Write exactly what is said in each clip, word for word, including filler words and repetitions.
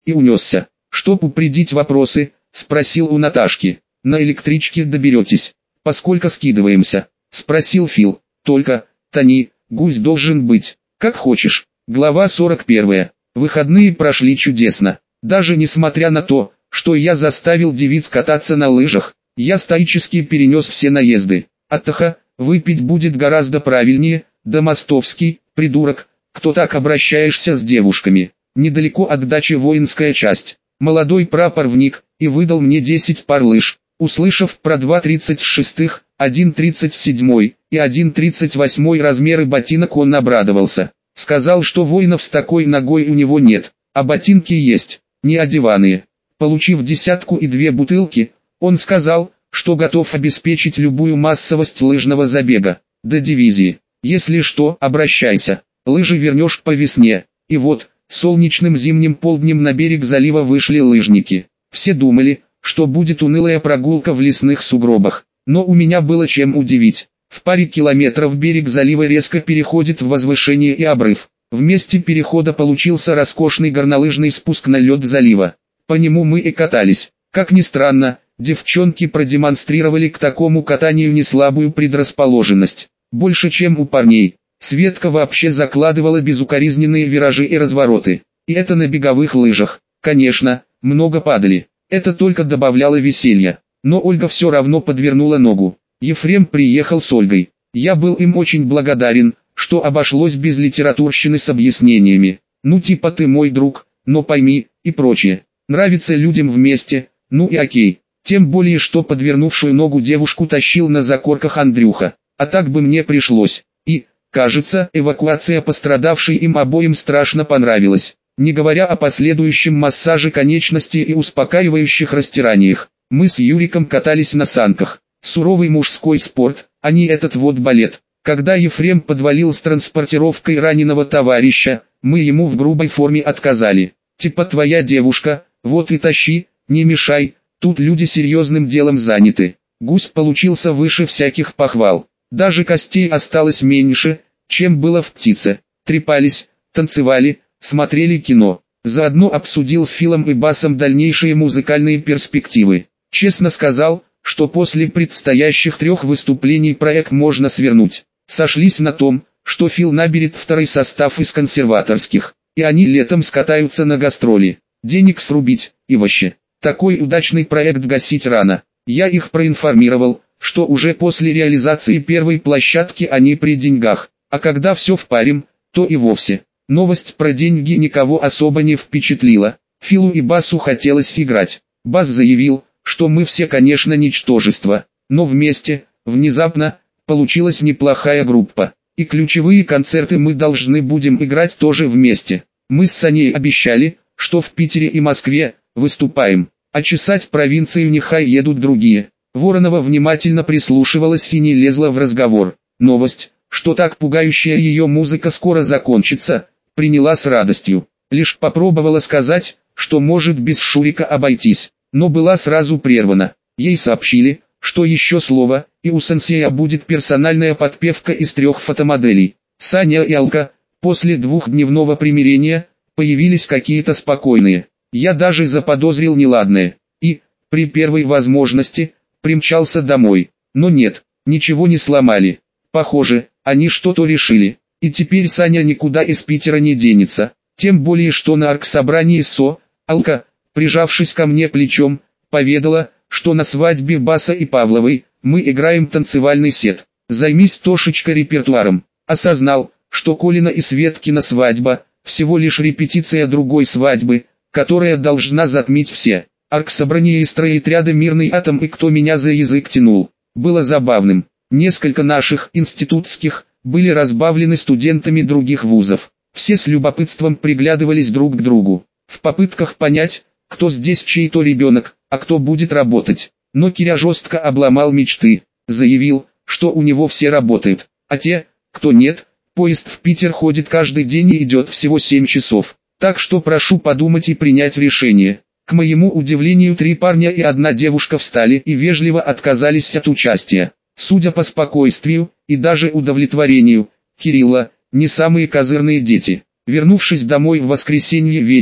и унесся. Чтоб упредить вопросы, спросил у Наташки. На электричке доберетесь? Поскольку скидываемся? Спросил Фил. Только, Тони, гусь должен быть. Как хочешь. Глава сорок первая. Выходные прошли чудесно. Даже несмотря на то, что я заставил девиц кататься на лыжах, я стоически перенес все наезды. Аттаха, выпить будет гораздо правильнее, да Мостовский, придурок, кто так обращаешься с девушками. Недалеко от дачи воинская часть. Молодой прапорвник, и выдал мне десять пар лыж. Услышав про два тридцать шестых, один тридцать седьмой и один тридцать восьмой размеры ботинок, он обрадовался. Сказал, что воинов с такой ногой у него нет, а ботинки есть, не одеваные. Получив десятку и две бутылки, он сказал, что готов обеспечить любую массовость лыжного забега, до дивизии. Если что, обращайся, лыжи вернешь по весне. И вот, солнечным зимним полднем на берег залива вышли лыжники. Все думали, что будет унылая прогулка в лесных сугробах, но у меня было чем удивить. В паре километров берег залива резко переходит в возвышение и обрыв. В месте перехода получился роскошный горнолыжный спуск на лед залива. По нему мы и катались. Как ни странно, девчонки продемонстрировали к такому катанию неслабую предрасположенность. Больше, чем у парней. Светка вообще закладывала безукоризненные виражи и развороты. И это на беговых лыжах. Конечно, много падали. Это только добавляло веселья. Но Ольга все равно подвернула ногу. Ефрем приехал с Ольгой. Я был им очень благодарен, что обошлось без литературщины с объяснениями. Ну типа ты мой друг, но пойми, и прочее. Нравится людям вместе, ну и окей. Тем более, что подвернувшую ногу девушку тащил на закорках Андрюха. А так бы мне пришлось. И, кажется, эвакуация пострадавшей им обоим страшно понравилась. Не говоря о последующем массаже конечностей и успокаивающих растираниях. Мы с Юриком катались на санках. Суровый мужской спорт, а не этот вот балет. Когда Ефрем подвалил с транспортировкой раненого товарища, мы ему в грубой форме отказали. Типа твоя девушка, вот и тащи, не мешай, тут люди серьезным делом заняты. Гусь получился выше всяких похвал. Даже костей осталось меньше, чем было в птице. Трепались, танцевали, смотрели кино. Заодно обсудил с Филом и Басом дальнейшие музыкальные перспективы. Честно сказал, что после предстоящих трех выступлений проект можно свернуть. Сошлись на том, что Фил наберет второй состав из консерваторских, и они летом скатаются на гастроли. Денег срубить, и вообще. Такой удачный проект гасить рано. Я их проинформировал, что уже после реализации первой площадки они при деньгах, а когда все впарим, то и вовсе. Новость про деньги никого особо не впечатлила. Филу и Басу хотелось играть. Бас заявил, что мы все, конечно, ничтожество, но вместе, внезапно, получилась неплохая группа. И ключевые концерты мы должны будем играть тоже вместе. Мы с Саней обещали, что в Питере и Москве выступаем, а чесать провинцию нехай едут другие. Воронова внимательно прислушивалась и не лезла в разговор. Новость, что так пугающая ее музыка скоро закончится, приняла с радостью. Лишь попробовала сказать, что может без Шурика обойтись, но была сразу прервана. Ей сообщили, что еще слово, и у сенсея будет персональная подпевка из трех фотомоделей. Саня и Алка, после двухдневного примирения, появились какие-то спокойные. Я даже заподозрил неладное, и, при первой возможности, примчался домой. Но нет, ничего не сломали. Похоже, они что-то решили, и теперь Саня никуда из Питера не денется. Тем более, что на оргсобрании СО, Алка, прижавшись ко мне плечом, поведала, что на свадьбе Баса и Павловой мы играем танцевальный сет. Займись, Тошечка, репертуаром. Осознал, что Колина и Светкина свадьба – всего лишь репетиция другой свадьбы, которая должна затмить все. Оргсобрание и стройотряда «Мирный атом» и кто меня за язык тянул. Было забавным. Несколько наших институтских были разбавлены студентами других вузов. Все с любопытством приглядывались друг к другу, в попытках понять, кто здесь чей-то ребенок, а кто будет работать. Но Киря жестко обломал мечты, заявил, что у него все работают, а те, кто нет, поезд в Питер ходит каждый день и идет всего семь часов. Так что прошу подумать и принять решение. К моему удивлению, три парня и одна девушка встали и вежливо отказались от участия. Судя по спокойствию и даже удовлетворению Кирилла, не самые козырные дети. Вернувшись домой в воскресенье вечером,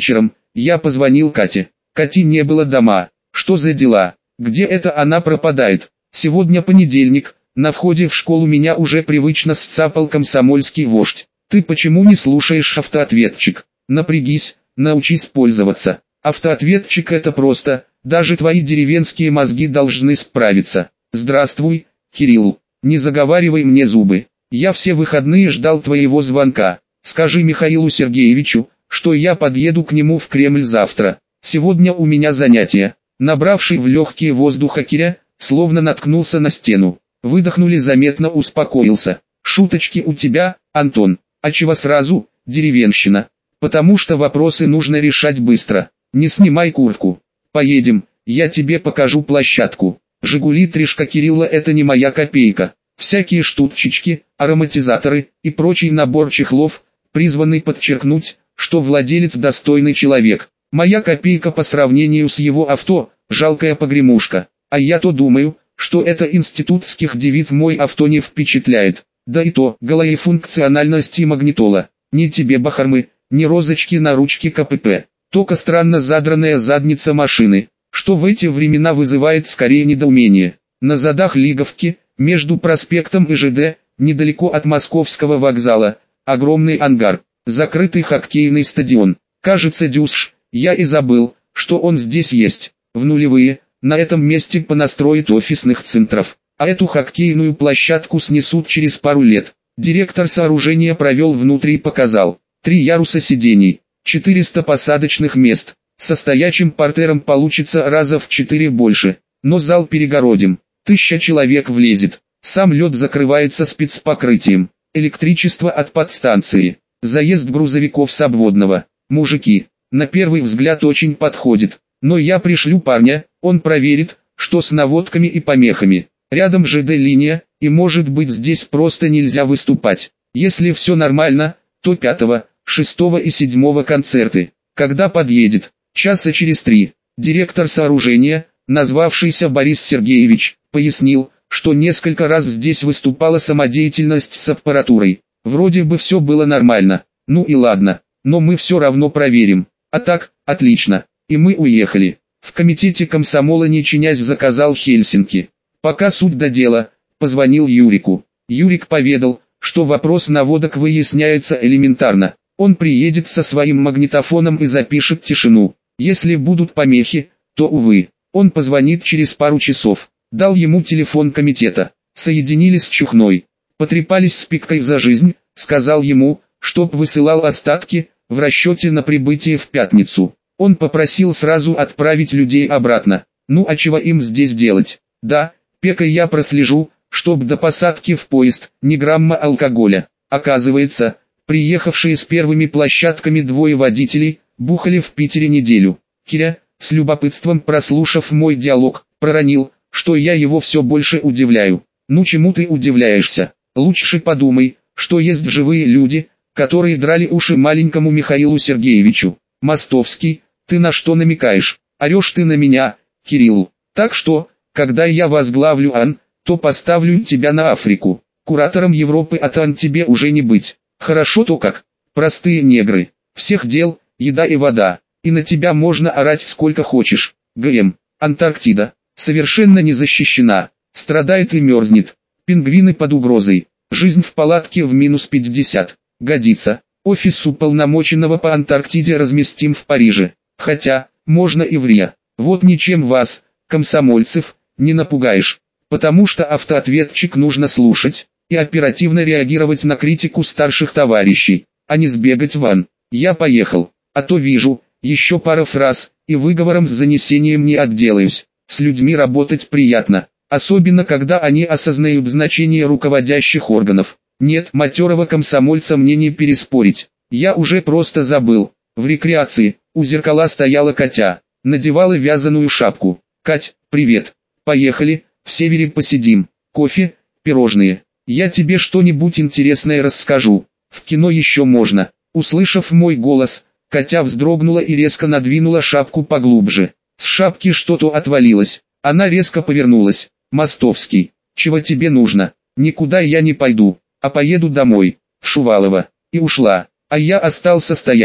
Я позвонил Кате. Кати не было дома. Что за дела? Где это она пропадает? Сегодня понедельник, на входе в школу меня уже привычно сцапал комсомольский вождь. Ты почему не слушаешь автоответчик? Напрягись, научись пользоваться. Автоответчик это просто, даже твои деревенские мозги должны справиться. Здравствуй, Кирилл. Не заговаривай мне зубы. Я все выходные ждал твоего звонка. Скажи Михаилу Сергеевичу, что я подъеду к нему в Кремль завтра. Сегодня у меня занятие. Набравший в легкие воздуха Киря, словно наткнулся на стену. Выдохнули, заметно успокоился. Шуточки у тебя, Антон. А чего сразу, деревенщина? Потому что вопросы нужно решать быстро. Не снимай куртку. Поедем, я тебе покажу площадку. Жигули Тришка Кирилла это не моя копейка. Всякие штучечки, ароматизаторы и прочий набор чехлов, призванный подчеркнуть, что владелец достойный человек. Моя копейка по сравнению с его авто, жалкая погремушка. А я-то думаю, что это институтских девиц мой авто не впечатляет. Да и то, голая функциональность и магнитола. Ни тебе бахармы, ни розочки на ручке КПП. Только странно задранная задница машины, что в эти времена вызывает скорее недоумение. На задах Лиговки, между проспектом и ЖД, недалеко от Московского вокзала, огромный ангар, закрытый хоккейный стадион. Кажется, дюсш, я и забыл, что он здесь есть. В нулевые, на этом месте понастроят офисных центров, а эту хоккейную площадку снесут через пару лет. Директор сооружения провел внутри и показал. Три яруса сидений, четыреста посадочных мест, со стоячим партером получится раза в четыре больше, но зал перегородим, тысяча человек влезет, сам лед закрывается спецпокрытием, электричество от подстанции, заезд грузовиков с обводного. Мужики, на первый взгляд очень подходит, но я пришлю парня, он проверит, что с наводками и помехами. Рядом ЖД-линия, и может быть здесь просто нельзя выступать. Если все нормально, то пятого, шестого и седьмого концерты. Когда подъедет? Часа через три. Директор сооружения, назвавшийся Борис Сергеевич, пояснил, что несколько раз здесь выступала самодеятельность с аппаратурой. Вроде бы все было нормально. Ну и ладно, но мы все равно проверим. А так, отлично. И мы уехали. В комитете комсомола не чинясь заказал Хельсинки. Пока суть до дела, позвонил Юрику. Юрик поведал, что вопрос наводок выясняется элементарно. Он приедет со своим магнитофоном и запишет тишину. Если будут помехи, то увы. Он позвонит через пару часов. Дал ему телефон комитета. Соединились с Чухной. Потрепались с Пиккой за жизнь, сказал ему, чтоб высылал остатки, в расчете на прибытие в пятницу. Он попросил сразу отправить людей обратно. Ну а чего им здесь делать? Да, Пека я прослежу, чтоб до посадки в поезд, ни грамма алкоголя. Оказывается, приехавшие с первыми площадками двое водителей, бухали в Питере неделю. Киря, с любопытством прослушав мой диалог, проронил, что я его все больше удивляю. Ну чему ты удивляешься? Лучше подумай, что есть живые люди, которые драли уши маленькому Михаилу Сергеевичу. Мостовский, ты на что намекаешь? Орешь ты на меня, Кирилл. Так что, когда я возглавлю АН, то поставлю тебя на Африку. Куратором Европы от АН тебе уже не быть. Хорошо то как. Простые негры. Всех дел, еда и вода. И на тебя можно орать сколько хочешь. ГМ. Антарктида. Совершенно не защищена. Страдает и мерзнет. Пингвины под угрозой. Жизнь в палатке в минус пятьдесят. Годится. Офис уполномоченного по Антарктиде разместим в Париже. Хотя, можно и в Рио. Вот ничем вас, комсомольцев, не напугаешь. Потому что автоответчик нужно слушать и оперативно реагировать на критику старших товарищей, а не сбегать в АН. Я поехал. А то вижу, еще пара фраз, и выговором с занесением не отделаюсь. С людьми работать приятно. Особенно когда они осознают значение руководящих органов. Нет, матерого комсомольца мне не переспорить. Я уже просто забыл. В рекреации, у зеркала стояла Катя, надевала вязаную шапку. Кать, привет. Поехали, в Севере посидим. Кофе, пирожные. Я тебе что-нибудь интересное расскажу. В кино еще можно. Услышав мой голос, Катя вздрогнула и резко надвинула шапку поглубже. С шапки что-то отвалилось. Она резко повернулась. Мостовский, чего тебе нужно? Никуда я не пойду, а поеду домой, в Шувалово. И ушла. А я остался стоять.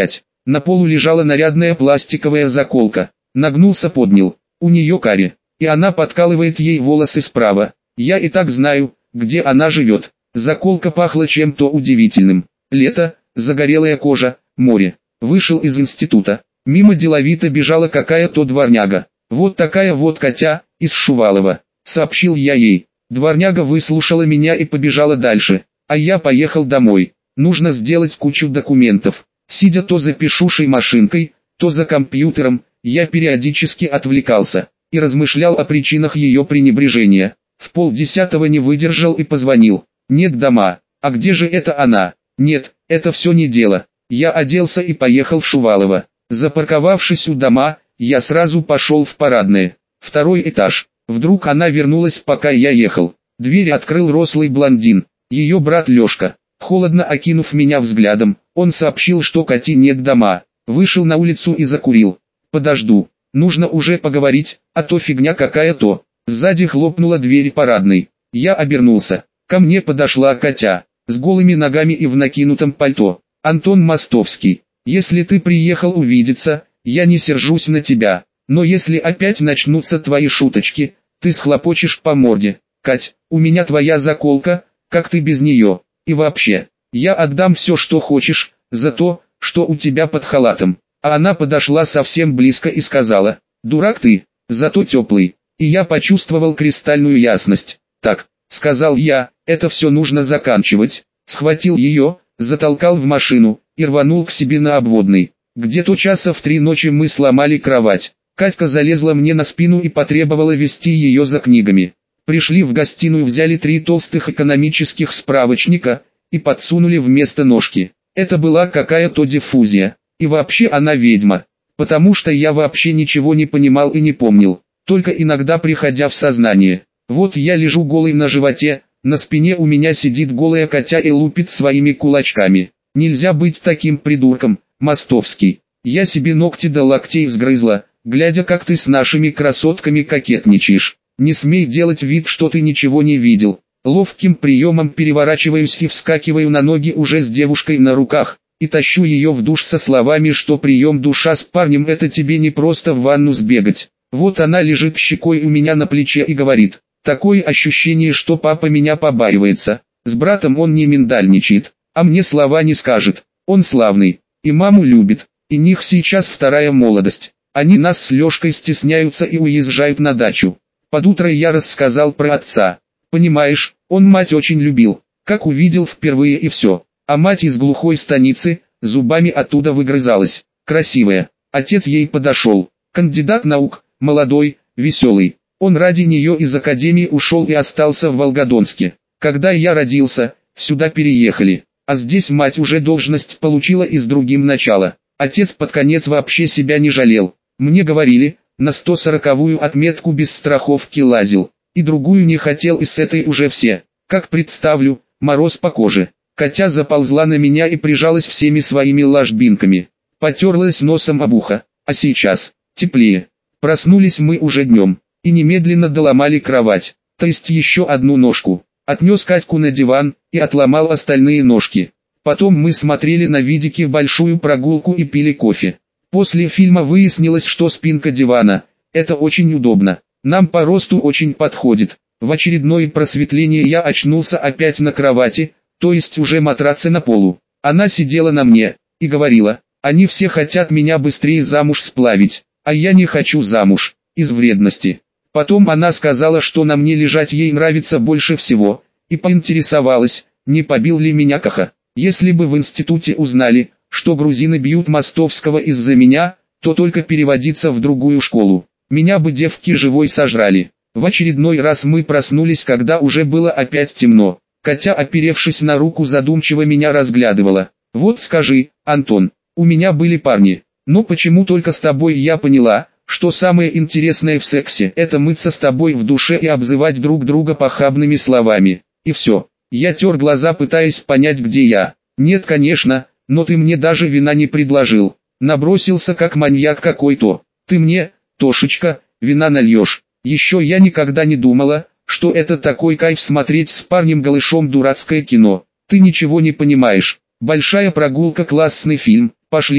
На полу лежала нарядная пластиковая заколка. Нагнулся, поднял. У нее каре. И она подкалывает ей волосы справа. Я и так знаю, где она живет. Заколка пахла чем-то удивительным. Лето, загорелая кожа, море. Вышел из института. Мимо деловито бежала какая-то дворняга. Вот такая вот Катя, из Шувалова, сообщил я ей. Дворняга выслушала меня и побежала дальше. А я поехал домой. Нужно сделать кучу документов. Сидя то за пишущей машинкой, то за компьютером, я периодически отвлекался и размышлял о причинах ее пренебрежения. В полдесятого не выдержал и позвонил. Нет дома. А где же это она? Нет, это все не дело. Я оделся и поехал в Шувалово. Запарковавшись у дома, я сразу пошел в парадное. Второй этаж. Вдруг она вернулась, пока я ехал. Дверь открыл рослый блондин. Ее брат Лешка. Холодно окинув меня взглядом, он сообщил, что Кати нет дома. Вышел на улицу и закурил. Подожду. Нужно уже поговорить, а то фигня какая-то. Сзади хлопнула дверь парадной. Я обернулся. Ко мне подошла Катя, с голыми ногами и в накинутом пальто. Антон Мостовский, если ты приехал увидеться, я не сержусь на тебя. Но если опять начнутся твои шуточки, ты схлопочешь по морде. Кать, у меня твоя заколка, как ты без нее? И вообще, я отдам все, что хочешь, за то, что у тебя под халатом. А она подошла совсем близко и сказала: дурак ты, зато теплый. И я почувствовал кристальную ясность. Так, сказал я, это все нужно заканчивать. Схватил ее, затолкал в машину и рванул к себе на обводный. Где-то часа в три ночи мы сломали кровать. Катька залезла мне на спину и потребовала вести ее за книгами. Пришли в гостиную, взяли три толстых экономических справочника и подсунули вместо ножки. Это была какая-то диффузия. И вообще она ведьма. Потому что я вообще ничего не понимал и не помнил, только иногда приходя в сознание. Вот я лежу голый на животе, на спине у меня сидит голая Катя и лупит своими кулачками. Нельзя быть таким придурком, Мостовский. Я себе ногти до локтей сгрызла, глядя, как ты с нашими красотками кокетничаешь. Не смей делать вид, что ты ничего не видел. Ловким приемом переворачиваюсь и вскакиваю на ноги уже с девушкой на руках, и тащу ее в душ со словами, что прием душа с парнем — это тебе не просто в ванну сбегать. Вот она лежит щекой у меня на плече и говорит: такое ощущение, что папа меня побаивается. С братом он не миндальничает, а мне слова не скажет. Он славный, и маму любит, и них сейчас вторая молодость. Они нас с Лешкой стесняются и уезжают на дачу. Под утро я рассказал про отца. Понимаешь, он мать очень любил, как увидел впервые и все. А мать из глухой станицы, зубами оттуда выгрызалась. Красивая. Отец ей подошел. Кандидат наук, молодой, веселый. Он ради нее из академии ушел и остался в Волгодонске. Когда я родился, сюда переехали. А здесь мать уже должность получила и с другим начала. Отец под конец вообще себя не жалел. Мне говорили, на сто сороковую отметку без страховки лазил. И другую не хотел, и с этой уже все. Как представлю, мороз по коже. Катя заползла на меня и прижалась всеми своими ложбинками. Потерлась носом об ухо. А сейчас, теплее. Проснулись мы уже днем. И немедленно доломали кровать. То есть еще одну ножку. Отнес Катьку на диван и отломал остальные ножки. Потом мы смотрели на видике большую прогулку и пили кофе. После фильма выяснилось, что спинка дивана – это очень удобно. Нам по росту очень подходит. В очередное просветление я очнулся опять на кровати, то есть уже матрацы на полу. Она сидела на мне и говорила: они все хотят меня быстрее замуж сплавить, а я не хочу замуж, из вредности. Потом она сказала, что на мне лежать ей нравится больше всего, и поинтересовалась, не побил ли меня Каха. Если бы в институте узнали, что грузины бьют Мостовского из-за меня, то только переводиться в другую школу. Меня бы девки живой сожрали. В очередной раз мы проснулись, когда уже было опять темно. Катя, оперевшись на руку, задумчиво меня разглядывала. Вот скажи, Антон, у меня были парни, но почему только с тобой? Я поняла, что самое интересное в сексе – это мыться с тобой в душе и обзывать друг друга похабными словами. И все. Я тер глаза, пытаясь понять, где я. Нет, конечно, но ты мне даже вина не предложил. Набросился как маньяк какой-то. Ты мне, Тошечка, вина нальешь. Еще я никогда не думала, что это такой кайф смотреть с парнем голышом дурацкое кино. Ты ничего не понимаешь. Большая прогулка — классный фильм. Пошли,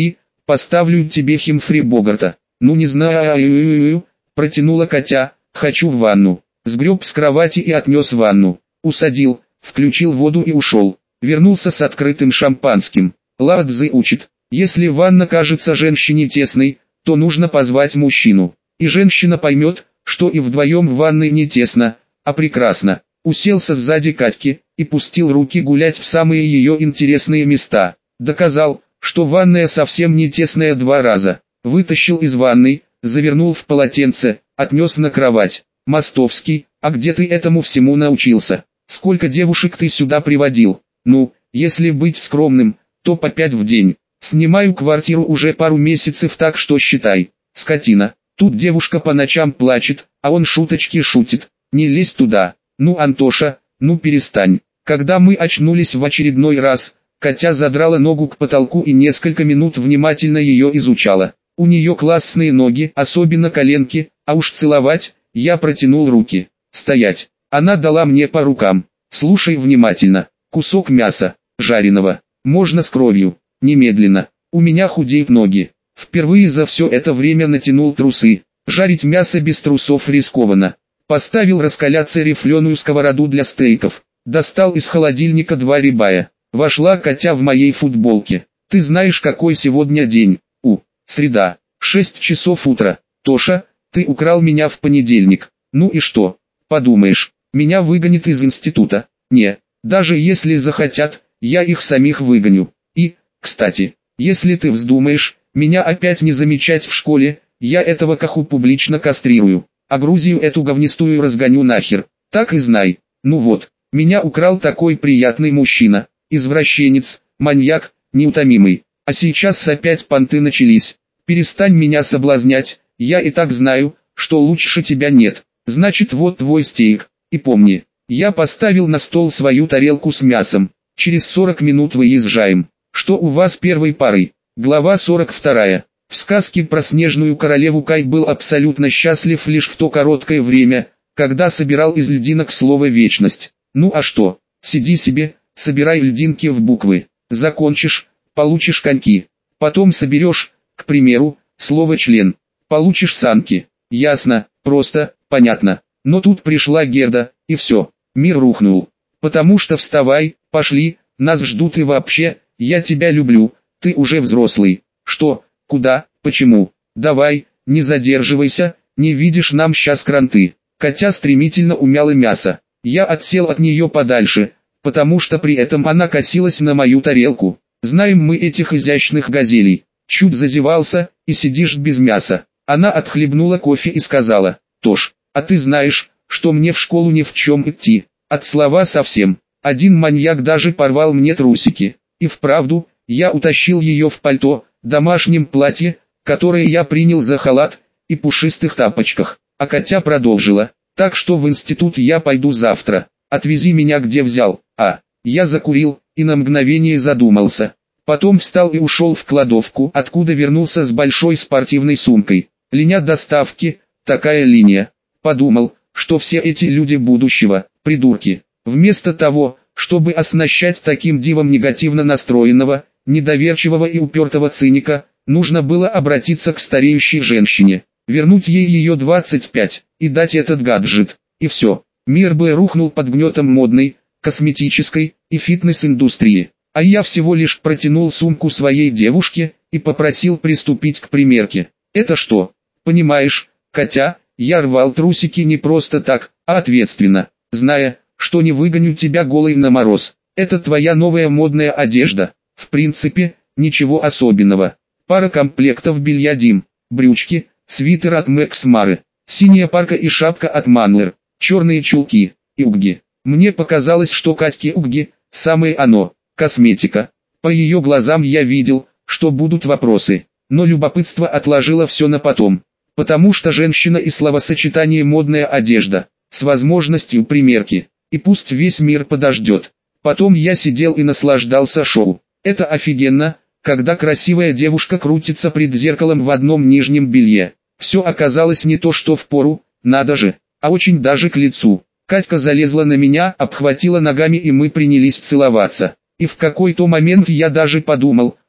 Поставлю тебе Химфри Богарта. Ну не знаю, протянула Катя, хочу в ванну. Сгреб с кровати и отнес в ванну. Усадил, включил воду и ушел. Вернулся с открытым шампанским. Лао Цзы учит, если ванна кажется женщине тесной, то нужно позвать мужчину. И женщина поймет, что и вдвоем в ванной не тесно, а прекрасно. Уселся сзади Катьки и пустил руки гулять в самые ее интересные места. Доказал, что ванная совсем не тесная два раза. Вытащил из ванной, завернул в полотенце, отнес на кровать. Мостовский, а где ты этому всему научился? Сколько девушек ты сюда приводил? Ну, если быть скромным, то по пять в день. Снимаю квартиру уже пару месяцев, так что считай. Скотина. Тут девушка по ночам плачет, а он шуточки шутит. Не лезь туда. Ну, Антоша, ну перестань. Когда мы очнулись в очередной раз, Катя задрала ногу к потолку и несколько минут внимательно ее изучала. У нее классные ноги, особенно коленки, а уж целовать, я протянул руки. Стоять. Она дала мне по рукам. Слушай внимательно. Кусок мяса, жареного, можно с кровью, немедленно. У меня худеют ноги. Впервые за все это время натянул трусы. Жарить мясо без трусов рискованно. Поставил раскаляться рифленую сковороду для стейков. Достал из холодильника два рибая. Вошла Катя в моей футболке. Ты знаешь, какой сегодня день? У, среда, шесть часов утра. Тоша, ты украл меня в понедельник. Ну и что? Подумаешь, меня выгонят из института. Не, даже если захотят, я их самих выгоню. И, кстати, если ты вздумаешь меня опять не замечать в школе, я этого каху публично кастрирую, а Грузию эту говнистую разгоню нахер. Так и знай. Ну вот, меня украл такой приятный мужчина, извращенец, маньяк, неутомимый. А сейчас опять понты начались. Перестань меня соблазнять, я и так знаю, что лучше тебя нет. Значит, вот твой стейк. И помни, я поставил на стол свою тарелку с мясом. Через сорок минут выезжаем. Что у вас первой парой? Глава сорок вторая. В сказке про снежную королеву Кай был абсолютно счастлив лишь в то короткое время, когда собирал из льдинок слово «вечность». Ну а что? Сиди себе, собирай льдинки в буквы. Закончишь, получишь коньки. Потом соберешь, к примеру, слово «член». Получишь санки. Ясно, просто, понятно. Но тут пришла Герда, и все, мир рухнул. Потому что вставай, пошли, нас ждут и вообще, я тебя люблю, ты уже взрослый. Что, куда, почему? Давай, не задерживайся, не видишь, нам сейчас кранты. Катя стремительно умяла мясо. Я отсел от нее подальше, потому что при этом она косилась на мою тарелку. Знаем мы этих изящных газелей. Чуть зазевался, и сидишь без мяса. Она отхлебнула кофе и сказала: Тош, а ты знаешь, что мне в школу ни в чем идти? От слова совсем. Один маньяк даже порвал мне трусики. И вправду, я утащил ее в пальто, домашнем платье, которое я принял за халат, и пушистых тапочках. А Катя продолжила: так что в институт я пойду завтра. Отвези меня где взял. А, я закурил, и на мгновение задумался. Потом встал и ушел в кладовку, откуда вернулся с большой спортивной сумкой. Линия доставки, такая линия. Подумал, что все эти люди будущего, придурки. Вместо того, чтобы оснащать таким дивом негативно настроенного, недоверчивого и упертого циника, нужно было обратиться к стареющей женщине, вернуть ей ее двадцать пять, и дать этот гаджет. И все. Мир бы рухнул под гнетом модной, косметической и фитнес-индустрии. А я всего лишь протянул сумку своей девушке и попросил приступить к примерке. Это что? Понимаешь, Катя, я рвал трусики не просто так, а ответственно, зная, что не выгоню тебя голой на мороз. Это твоя новая модная одежда. В принципе, ничего особенного. Пара комплектов белья Дим, брючки, свитер от Макс Мары, синяя парка и шапка от Манлер, черные чулки и угги. Мне показалось, что Катьке угги – самое оно. Косметика. По ее глазам я видел, что будут вопросы, но любопытство отложило все на потом. Потому что женщина и словосочетание «модная одежда», с возможностью примерки, и пусть весь мир подождет. Потом я сидел и наслаждался шоу. Это офигенно, когда красивая девушка крутится пред зеркалом в одном нижнем белье. Все оказалось не то что впору, надо же, а очень даже к лицу. Катька залезла на меня, обхватила ногами, и мы принялись целоваться. И в какой-то момент я даже подумал,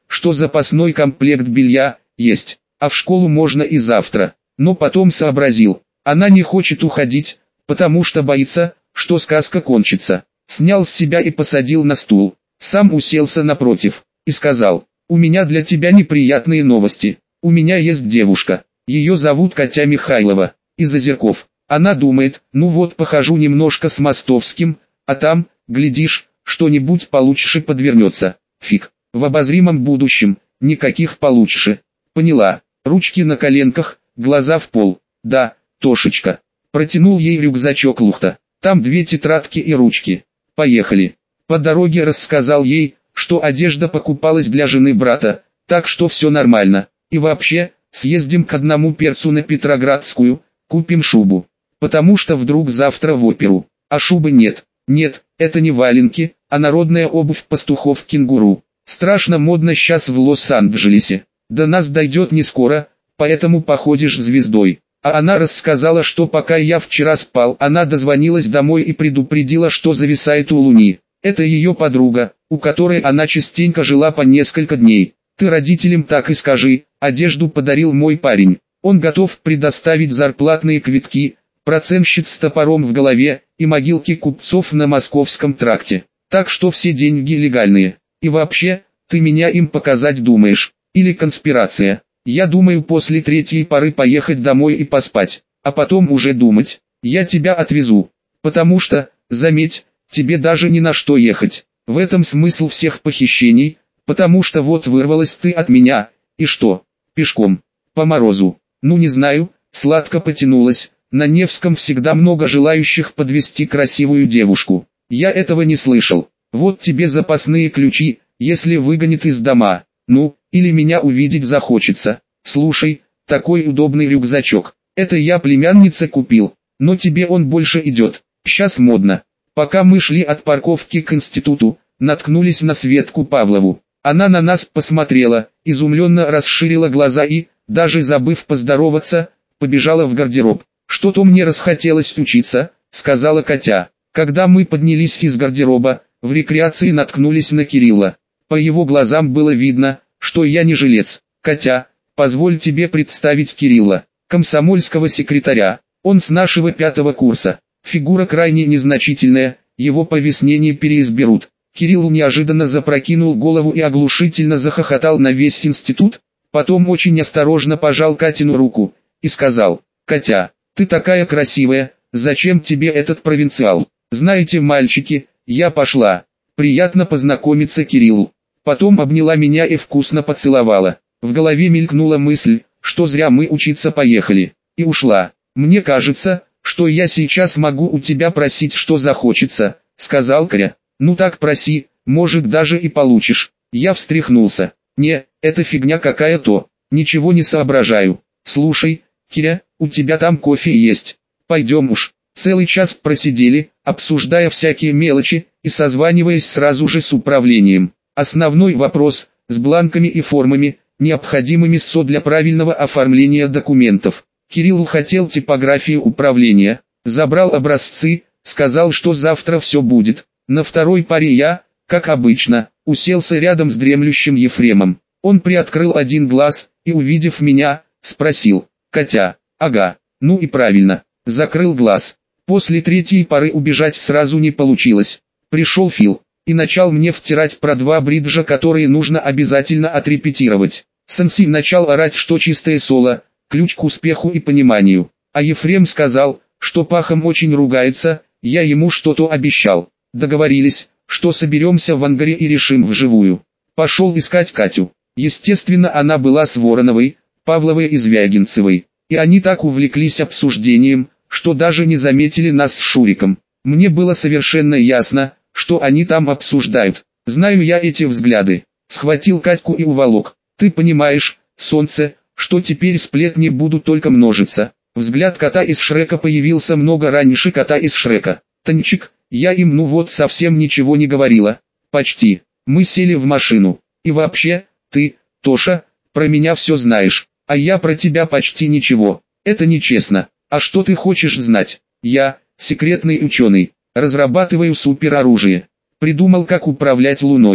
что запасной комплект белья есть, а в школу можно и завтра. Но потом сообразил, она не хочет уходить, потому что боится, что сказка кончится. Снял с себя и посадил на стул, сам уселся напротив, и сказал: «У меня для тебя неприятные новости. У меня есть девушка, ее зовут Катя Михайлова, из Озерков. Она думает, ну вот похожу немножко с Мостовским, а там, глядишь, что-нибудь получше подвернется». Фиг, в обозримом будущем, никаких получше. Поняла, ручки на коленках, глаза в пол. Да, Тошечка. Протянул ей рюкзачок Лухта, там две тетрадки и ручки. Поехали. По дороге рассказал ей, что одежда покупалась для жены брата, так что все нормально. И вообще, съездим к одному перцу на Петроградскую, купим шубу. Потому что вдруг завтра в оперу, а шубы нет. Нет, это не валенки, а народная обувь пастухов-кенгуру. Страшно модно сейчас в Лос-Анджелесе. До нас дойдет не скоро, поэтому походишь звездой. А она рассказала, что пока я вчера спал, она дозвонилась домой и предупредила, что зависает у Луни. Это ее подруга, у которой она частенько жила по несколько дней. Ты родителям так и скажи, одежду подарил мой парень. Он готов предоставить зарплатные квитки, процентщик с топором в голове и могилки купцов на Московском тракте. Так что все деньги легальные. И вообще, ты меня им показать думаешь? Или конспирация? Я думаю после третьей пары поехать домой и поспать, а потом уже думать. Я тебя отвезу. Потому что, заметь, тебе даже ни на что ехать. В этом смысл всех похищений, потому что вот вырвалась ты от меня, и что? Пешком, по морозу. Ну не знаю, сладко потянулась. На Невском всегда много желающих подвести красивую девушку. Я этого не слышал. Вот тебе запасные ключи, если выгонит из дома. Ну, или меня увидеть захочется. Слушай, такой удобный рюкзачок. Это я племяннице купил, но тебе он больше идет. Сейчас модно. Пока мы шли от парковки к институту, наткнулись на Светку Павлову. Она на нас посмотрела, изумленно расширила глаза и, даже забыв поздороваться, побежала в гардероб. «Что-то мне расхотелось учиться», — сказала Катя. Когда мы поднялись из гардероба, в рекреации наткнулись на Кирилла. По его глазам было видно, что я не жилец. «Катя, позволь тебе представить Кирилла, комсомольского секретаря. Он с нашего пятого курса. Фигура крайне незначительная, его по весне не переизберут». Кирилл неожиданно запрокинул голову и оглушительно захохотал на весь институт, потом очень осторожно пожал Катину руку и сказал: «Катя, ты такая красивая, зачем тебе этот провинциал? Знаете, мальчики, я пошла. Приятно познакомиться, Кирилл». Потом обняла меня и вкусно поцеловала. В голове мелькнула мысль, что зря мы учиться поехали, и ушла. «Мне кажется, что я сейчас могу у тебя просить, что захочется», — сказал Коря. «Ну так проси, может даже и получишь». Я встряхнулся. «Не, это фигня какая-то, ничего не соображаю. Слушай, Киря, у тебя там кофе есть. Пойдем уж». Целый час просидели, обсуждая всякие мелочи, и созваниваясь сразу же с управлением. Основной вопрос, с бланками и формами, необходимыми СО для правильного оформления документов. Кирилл хотел типографию управления, забрал образцы, сказал, что завтра все будет. На второй паре я, как обычно, уселся рядом с дремлющим Ефремом. Он приоткрыл один глаз и, увидев меня, спросил: «Катя?» «Ага, ну и правильно». Закрыл глаз. После третьей пары убежать сразу не получилось. Пришел Фил и начал мне втирать про два бриджа, которые нужно обязательно отрепетировать. Сенси начал орать, что чистое соло, ключ к успеху и пониманию. А Ефрем сказал, что Пахом очень ругается, я ему что-то обещал. Договорились, что соберемся в ангаре и решим вживую. Пошел искать Катю. Естественно, она была с Вороновой, Павловой и Звягинцевой. И они так увлеклись обсуждением, что даже не заметили нас с Шуриком. Мне было совершенно ясно, что они там обсуждают. Знаю я эти взгляды. Схватил Катьку и уволок. Ты понимаешь, солнце, что теперь сплетни будут только множиться. Взгляд кота из Шрека появился много раньше кота из Шрека. Танчик, я им ну вот совсем ничего не говорила. Почти. Мы сели в машину. И вообще, ты, Тоша, про меня все знаешь, а я про тебя почти ничего. Это нечестно. А что ты хочешь знать? Я, секретный ученый, разрабатываю супероружие. Придумал, как управлять Луной.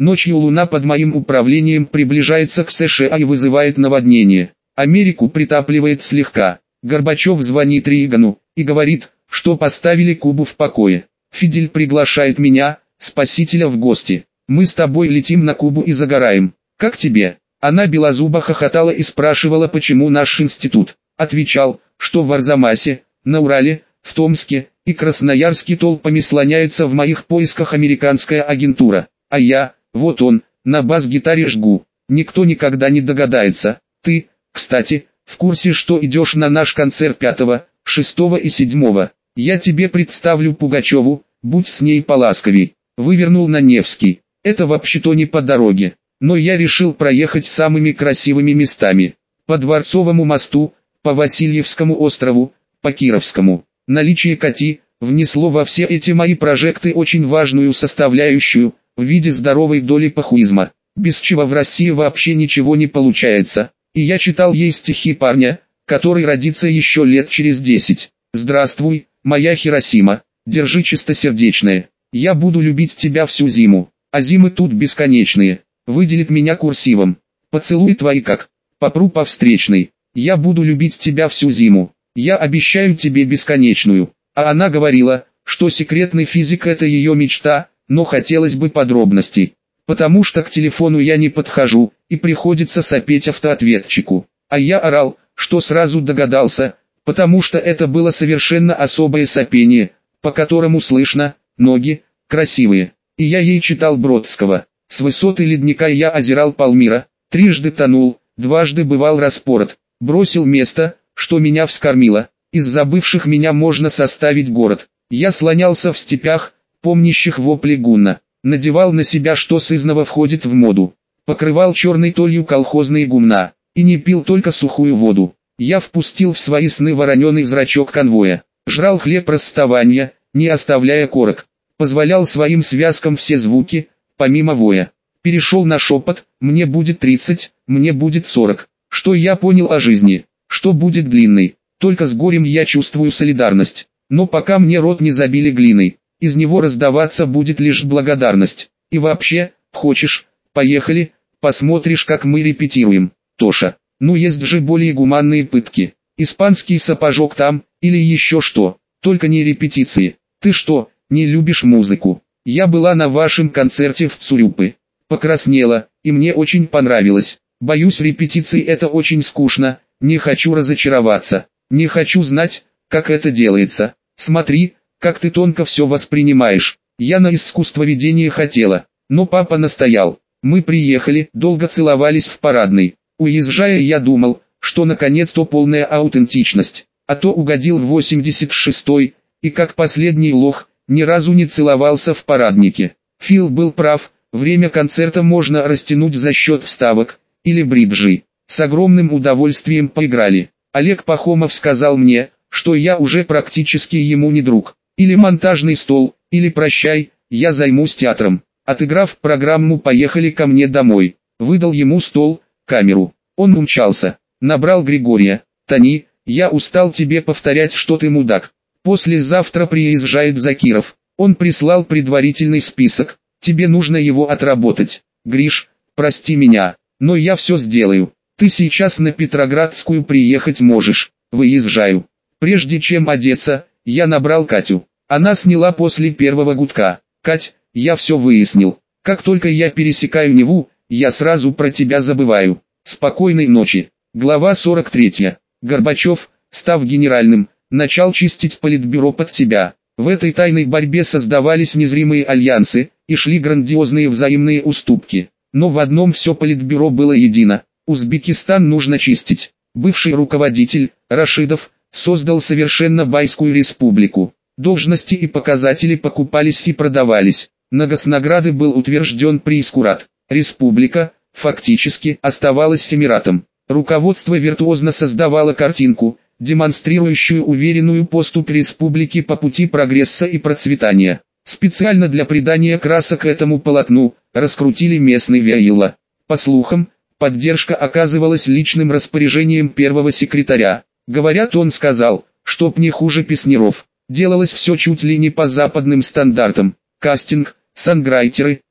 Ночью Луна под моим управлением приближается к США и вызывает наводнение. Америку притапливает слегка. Горбачев звонит Рейгану и говорит, что поставили Кубу в покое. Фидель приглашает меня, спасителя, в гости. Мы с тобой летим на Кубу и загораем. Как тебе? Она белозубо хохотала и спрашивала, почему наш институт. Отвечал, что в Арзамасе, на Урале, в Томске и Красноярске толпами слоняется в моих поисках американская агентура. А я, вот он, на бас-гитаре жгу. Никто никогда не догадается. Ты, кстати, в курсе, что идешь на наш концерт пятого, шестого и седьмого? Я тебе представлю Пугачеву, будь с ней поласковей. Вывернул на Невский. Это вообще-то не по дороге. Но я решил проехать самыми красивыми местами. По Дворцовому мосту, по Васильевскому острову, по Кировскому. Наличие Кати внесло во все эти мои прожекты очень важную составляющую, в виде здоровой доли похуизма, без чего в России вообще ничего не получается. И я читал ей стихи парня, который родится еще лет через десять. «Здравствуй, моя Хиросима, держи чистосердечное. Я буду любить тебя всю зиму, а зимы тут бесконечные. Выделит меня курсивом. Поцелуй твои как, попру по встречной. Я буду любить тебя всю зиму. Я обещаю тебе бесконечную». А она говорила, что секретный физик — это ее мечта, но хотелось бы подробностей. Потому что к телефону я не подхожу, и приходится сопеть автоответчику. А я орал, что сразу догадался, потому что это было совершенно особое сопение, по которому слышно: ноги красивые. И я ей читал Бродского. С высоты ледника я озирал полмира, трижды тонул, дважды бывал распорот, бросил место, что меня вскормило. Из забывших меня можно составить город. Я слонялся в степях, помнящих вопли гунна, надевал на себя, что сызнова входит в моду, покрывал черной толью колхозные гумна, и не пил только сухую воду. Я впустил в свои сны вороненый зрачок конвоя, жрал хлеб расставания, не оставляя корок, позволял своим связкам все звуки, помимо воя. Перешел на шепот: мне будет тридцать, мне будет сорок. Что я понял о жизни? Что будет длинной? Только с горем я чувствую солидарность. Но пока мне рот не забили глиной, из него раздаваться будет лишь благодарность. И вообще, хочешь, поехали, посмотришь, как мы репетируем, Тоша. Ну есть же более гуманные пытки. Испанский сапожок там, или еще что. Только не репетиции. Ты что, не любишь музыку? Я была на вашем концерте в Цурюпе. Покраснела, и мне очень понравилось. Боюсь, репетиции это очень скучно, не хочу разочароваться. Не хочу знать, как это делается. Смотри, как ты тонко все воспринимаешь. Я на искусствоведение хотела, но папа настоял. Мы приехали, долго целовались в парадной. Уезжая, я думал, что наконец-то полная аутентичность. А то угодил в восемьдесят шестой, и как последний лох, ни разу не целовался в параднике. Фил был прав, время концерта можно растянуть за счет вставок, или бриджи. С огромным удовольствием поиграли. Олег Пахомов сказал мне, что я уже практически ему не друг. Или монтажный стол, или прощай, я займусь театром. Отыграв программу, поехали ко мне домой. Выдал ему стол, камеру. Он умчался. Набрал Григория. Тони, я устал тебе повторять, что ты мудак. Послезавтра приезжает Закиров. Он прислал предварительный список. Тебе нужно его отработать. Гриш, прости меня, но я все сделаю. Ты сейчас на Петроградскую приехать можешь. Выезжаю. Прежде чем одеться, я набрал Катю. Она сняла после первого гудка. Кать, я все выяснил. Как только я пересекаю Неву, я сразу про тебя забываю. Спокойной ночи. Глава сорок третья. Горбачев, став генеральным, начал чистить политбюро под себя. В этой тайной борьбе создавались незримые альянсы, и шли грандиозные взаимные уступки. Но в одном все политбюро было едино. Узбекистан нужно чистить. Бывший руководитель, Рашидов, создал совершенно байскую республику. Должности и показатели покупались и продавались. На госнаграды был утвержден прейскурат. Республика, фактически, оставалась эмиратом. Руководство виртуозно создавало картинку, демонстрирующую уверенную поступь республики по пути прогресса и процветания. Специально для придания красок этому полотну, раскрутили местный виаилла. По слухам, поддержка оказывалась личным распоряжением первого секретаря. Говорят, он сказал, чтоб не хуже Песняров. Делалось все чуть ли не по западным стандартам. Кастинг, санграйтеры, пиар,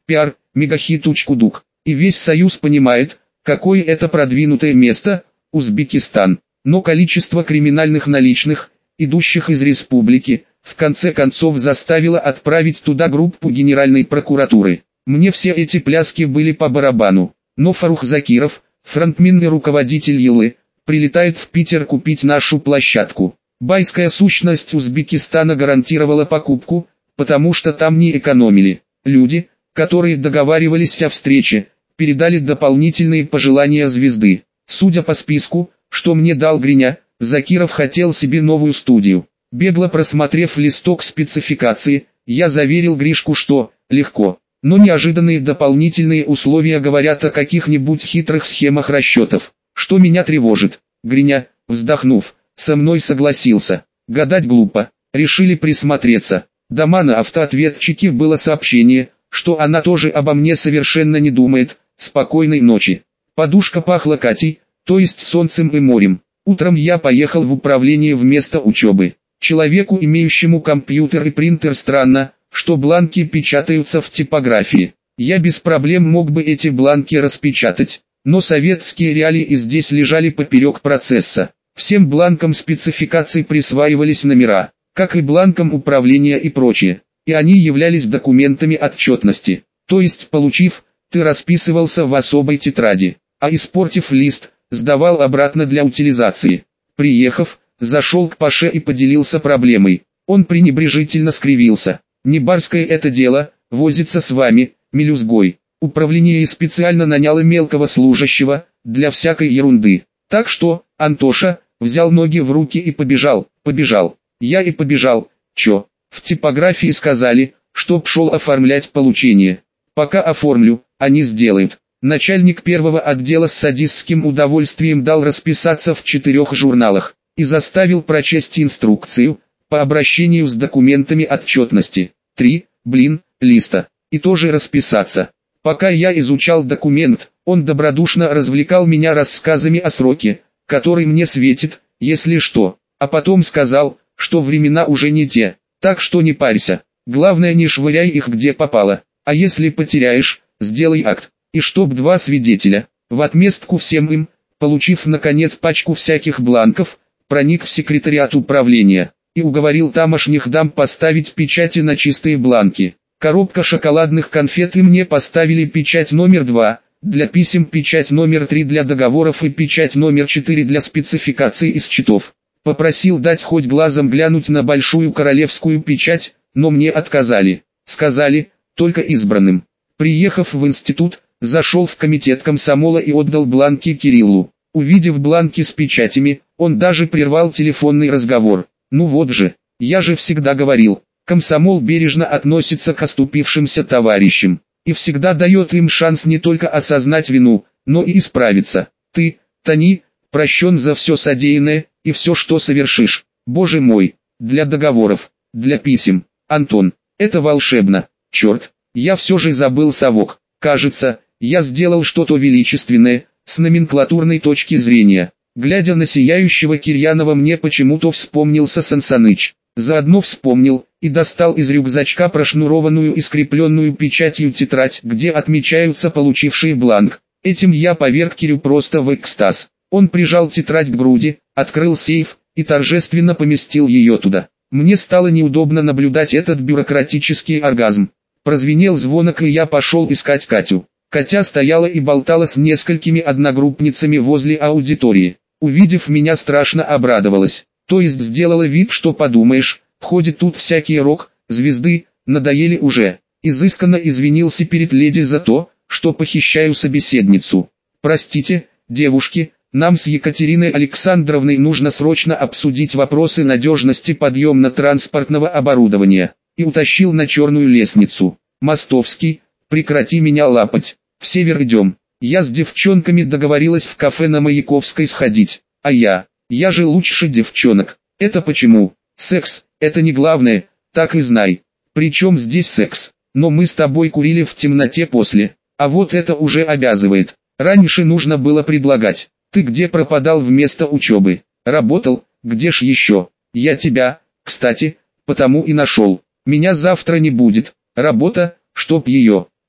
мегахит Учкудук. И весь Союз понимает, какое это продвинутое место, Узбекистан. Но количество криминальных наличных, идущих из республики, в конце концов заставило отправить туда группу Генеральной прокуратуры. Мне все эти пляски были по барабану. Но Фарух Закиров, фронтмен и руководитель Елы, прилетает в Питер купить нашу площадку. Байская сущность Узбекистана гарантировала покупку, потому что там не экономили. Люди, которые договаривались о встрече, передали дополнительные пожелания звезды. Судя по списку, что мне дал Гриня, Закиров хотел себе новую студию. Бегло просмотрев листок спецификации, я заверил Гришку, что легко. Но неожиданные дополнительные условия говорят о каких-нибудь хитрых схемах расчетов. Что меня тревожит? Гриня, вздохнув, со мной согласился. Гадать глупо. Решили присмотреться. Дома на автоответчике было сообщение, что она тоже обо мне совершенно не думает. Спокойной ночи. Подушка пахла Катей, то есть солнцем и морем. Утром я поехал в управление вместо учебы. Человеку, имеющему компьютер и принтер, странно, что бланки печатаются в типографии. Я без проблем мог бы эти бланки распечатать, но советские реалии и здесь лежали поперек процесса. Всем бланкам спецификаций присваивались номера, как и бланкам управления и прочее, и они являлись документами отчетности. То есть, получив, ты расписывался в особой тетради, а испортив лист, сдавал обратно для утилизации. Приехав, зашел к Паше и поделился проблемой. Он пренебрежительно скривился. Не барское это дело, возиться с вами, мелюзгой. Управление специально наняло мелкого служащего, для всякой ерунды. Так что, Антоша, взял ноги в руки и побежал, побежал. Я и побежал, чё? В типографии сказали, чтоб шел оформлять получение. Пока оформлю, они сделают. Начальник первого отдела с садистским удовольствием дал расписаться в четырех журналах и заставил прочесть инструкцию по обращению с документами отчетности. Три, блин, листа. И тоже расписаться. Пока я изучал документ, он добродушно развлекал меня рассказами о сроке, который мне светит, если что. А потом сказал, что времена уже не те. Так что не парься. Главное, не швыряй их где попало. А если потеряешь, сделай акт. И чтоб два свидетеля. В отместку всем им, получив наконец пачку всяких бланков, проник в секретариат управления и уговорил тамошних дам поставить печати на чистые бланки. Коробка шоколадных конфет, и мне поставили печать номер два, для писем печать номер три, для договоров и печать номер четыре для спецификаций из счетов. Попросил дать хоть глазом глянуть на большую королевскую печать, но мне отказали. Сказали, только избранным. Приехав в институт, зашел в комитет комсомола и отдал бланки Кириллу. Увидев бланки с печатями, он даже прервал телефонный разговор. Ну вот же, я же всегда говорил, комсомол бережно относится к оступившимся товарищам, и всегда дает им шанс не только осознать вину, но и исправиться. Ты, Тони, прощен за все содеянное, и все, что совершишь. Боже мой, для договоров, для писем, Антон, это волшебно. Черт, я все же забыл совок. Кажется, я сделал что-то величественное, с номенклатурной точки зрения. Глядя на сияющего Кирьянова, мне почему-то вспомнился Сансаныч. Заодно вспомнил и достал из рюкзачка прошнурованную и скрепленную печатью тетрадь, где отмечаются получившие бланк. Этим я поверг Кирю просто в экстаз. Он прижал тетрадь к груди, открыл сейф и торжественно поместил ее туда. Мне стало неудобно наблюдать этот бюрократический оргазм. Прозвенел звонок, и я пошел искать Катю. Катя стояла и болтала с несколькими одногруппницами возле аудитории. Увидев меня, страшно обрадовалась. То есть сделала вид, что подумаешь, входит тут всякие рок-звезды, надоели уже. Изысканно извинился перед леди за то, что похищаю собеседницу. Простите, девушки, нам с Екатериной Александровной нужно срочно обсудить вопросы надежности подъемно-транспортного оборудования. И утащил на черную лестницу. Мостовский, прекрати меня лапать. В север идем. Я с девчонками договорилась в кафе на Маяковской сходить. А я, я же лучше девчонок. Это почему? Секс, это не главное, так и знай. Причем здесь секс? Но мы с тобой курили в темноте после. А вот это уже обязывает. Раньше нужно было предлагать. Ты где пропадал вместо учебы? Работал, где ж еще? Я тебя, кстати, потому и нашел. Меня завтра не будет. Работа, чтоб ее.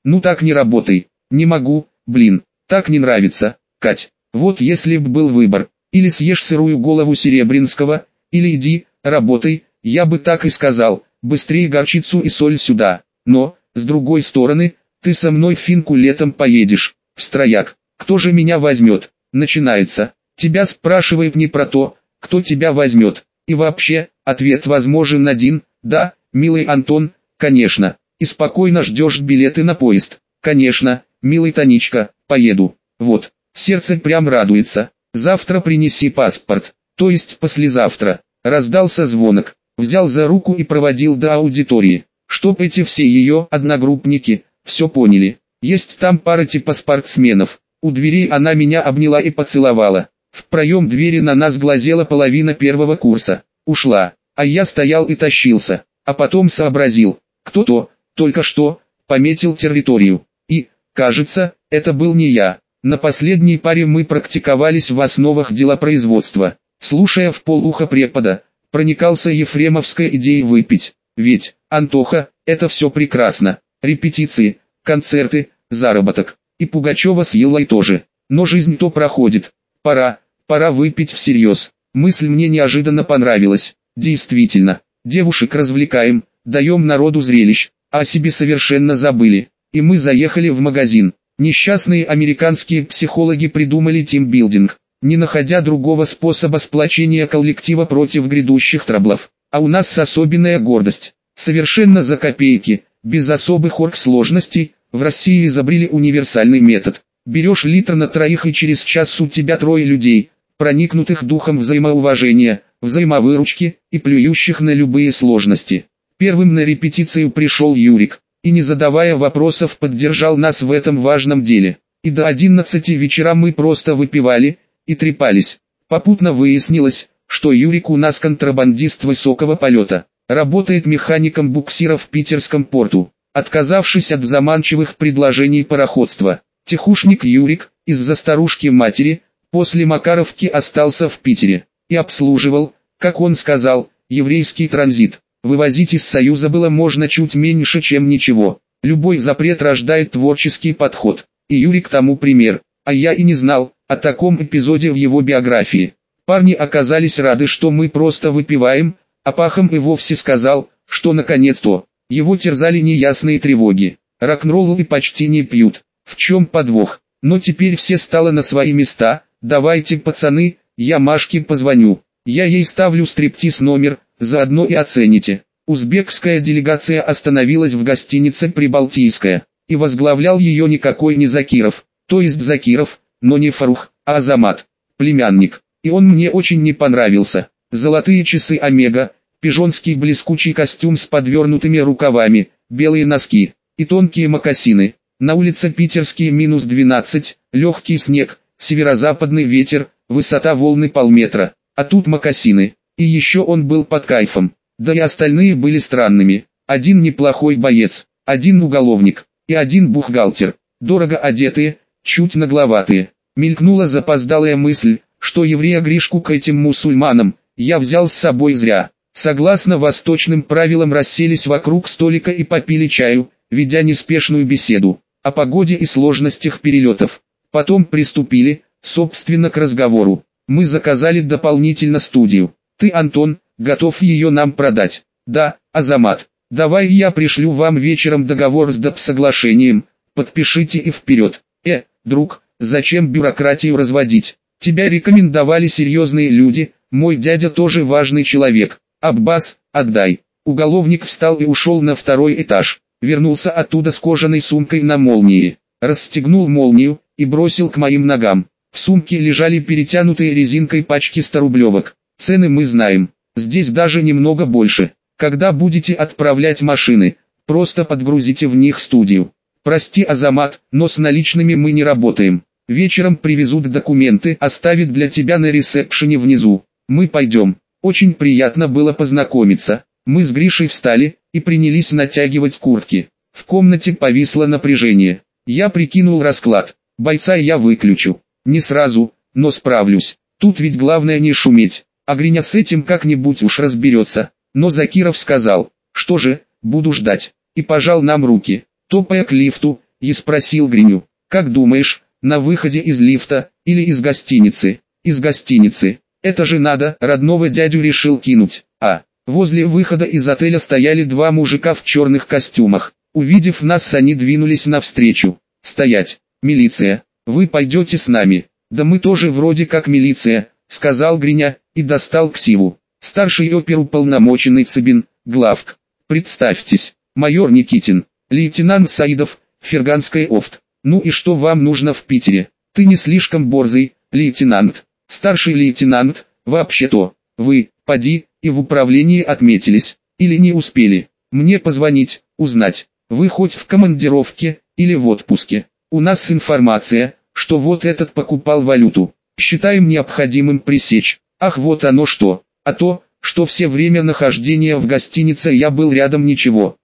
Ну так не работай. Не могу, блин, так не нравится, Кать. Вот если б был выбор, или съешь сырую голову Серебрянского, или иди, работай, я бы так и сказал, быстрее горчицу и соль сюда. Но, с другой стороны, ты со мной в Финку летом поедешь, в Строяк. Кто же меня возьмет? Начинается. Тебя спрашивают не про то, кто тебя возьмет. И вообще, ответ возможен один, да, милый Антон, конечно. И спокойно ждешь билеты на поезд. Конечно, милый Танечка, поеду. Вот, сердце прям радуется. Завтра принеси паспорт, то есть послезавтра. Раздался звонок, взял за руку и проводил до аудитории. Чтоб эти все ее одногруппники все поняли. Есть там пара типа спортсменов. У дверей она меня обняла и поцеловала. В проем двери на нас глазела половина первого курса. Ушла, а я стоял и тащился, а потом сообразил, кто-то, только что, пометил территорию. И, кажется, это был не я. На последней паре мы практиковались в основах делопроизводства. Слушая вполуха препода, проникался ефремовской идеей выпить. Ведь, Антоха, это все прекрасно. Репетиции, концерты, заработок. И Пугачева с Елой тоже. Но жизнь то проходит. Пора, пора выпить всерьез. Мысль мне неожиданно понравилась. Действительно, девушек развлекаем, даем народу зрелищ, а о себе совершенно забыли. И мы заехали в магазин. Несчастные американские психологи придумали тимбилдинг, не находя другого способа сплочения коллектива против грядущих траблов. А у нас особенная гордость. Совершенно за копейки, без особых оргсложностей, в России изобрели универсальный метод. Берешь литр на троих и через час у тебя трое людей, проникнутых духом взаимоуважения, взаимовыручки и плюющих на любые сложности. Первым на репетицию пришел Юрик, и не задавая вопросов поддержал нас в этом важном деле. И до одиннадцати вечера мы просто выпивали и трепались. Попутно выяснилось, что Юрик у нас контрабандист высокого полета, работает механиком буксира в питерском порту. Отказавшись от заманчивых предложений пароходства, тихушник Юрик, из-за старушки матери, после Макаровки остался в Питере и обслуживал, как он сказал, еврейский транзит. Вывозить из Союза было можно чуть меньше, чем ничего. Любой запрет рождает творческий подход, и Юрик тому пример. А я и не знал о таком эпизоде в его биографии. Парни оказались рады, что мы просто выпиваем, а Пахом и вовсе сказал, что наконец-то. Его терзали неясные тревоги. Рок-н-роллы почти не пьют. В чем подвох? Но теперь все стало на свои места. Давайте, пацаны, я Машке позвоню. Я ей ставлю стриптиз номер, заодно и оцените. Узбекская делегация остановилась в гостинице «Прибалтийская», и возглавлял ее никакой не Закиров, то есть Закиров, но не Фарух, а Азамат, племянник. И он мне очень не понравился. Золотые часы Омега, пижонский блескучий костюм с подвернутыми рукавами, белые носки и тонкие мокасины. На улице питерские минус двенадцать, легкий снег, северо-западный ветер, высота волны полметра, а тут мокасины. И еще он был под кайфом, да и остальные были странными. Один неплохой боец, один уголовник и один бухгалтер, дорого одетые, чуть нагловатые. Мелькнула запоздалая мысль, что еврея Гришку к этим мусульманам я взял с собой зря. Согласно восточным правилам расселись вокруг столика и попили чаю, ведя неспешную беседу о погоде и сложностях перелетов. Потом приступили, собственно, к разговору. Мы заказали дополнительно студию. Ты, Антон, готов ее нам продать? Да, Азамат. Давай я пришлю вам вечером договор с доп-соглашением, подпишите и вперед. Э, друг, зачем бюрократию разводить? Тебя рекомендовали серьезные люди, мой дядя тоже важный человек. Аббас, отдай. Уголовник встал и ушел на второй этаж. Вернулся оттуда с кожаной сумкой на молнии. Расстегнул молнию и бросил к моим ногам. В сумке лежали перетянутые резинкой пачки сторублевок. Цены мы знаем. Здесь даже немного больше. Когда будете отправлять машины, просто подгрузите в них студию. Прости, Азамат, но с наличными мы не работаем. Вечером привезут документы, оставят для тебя на ресепшене внизу. Мы пойдем. Очень приятно было познакомиться. Мы с Гришей встали и принялись натягивать куртки. В комнате повисло напряжение. Я прикинул расклад. Бойца я выключу. Не сразу, но справлюсь. Тут ведь главное не шуметь. А Гриня с этим как-нибудь уж разберется. Но Закиров сказал, что же, буду ждать. И пожал нам руки. Топая к лифту, Я спросил Гриню. Как думаешь, на выходе из лифта, или из гостиницы? Из гостиницы. Это же надо, родного дядю решил кинуть. А, возле выхода из отеля стояли два мужика в черных костюмах. Увидев нас, они двинулись навстречу. Стоять, милиция, вы пойдете с нами. Да мы тоже вроде как милиция, сказал Гриня, и достал ксиву. Старший оперуполномоченный Цыбин, главк. Представьтесь, майор Никитин, лейтенант Саидов, Ферганская ОФТ. Ну и что вам нужно в Питере? Ты не слишком борзый, лейтенант. Старший лейтенант, вообще-то, вы, поди, и в управлении отметились, или не успели. Мне позвонить, узнать, вы хоть в командировке, или в отпуске. У нас информация, что вот этот покупал валюту. Считаем необходимым пресечь. Ах, вот оно что. А то, что все время нахождения в гостинице я был рядом, ничего.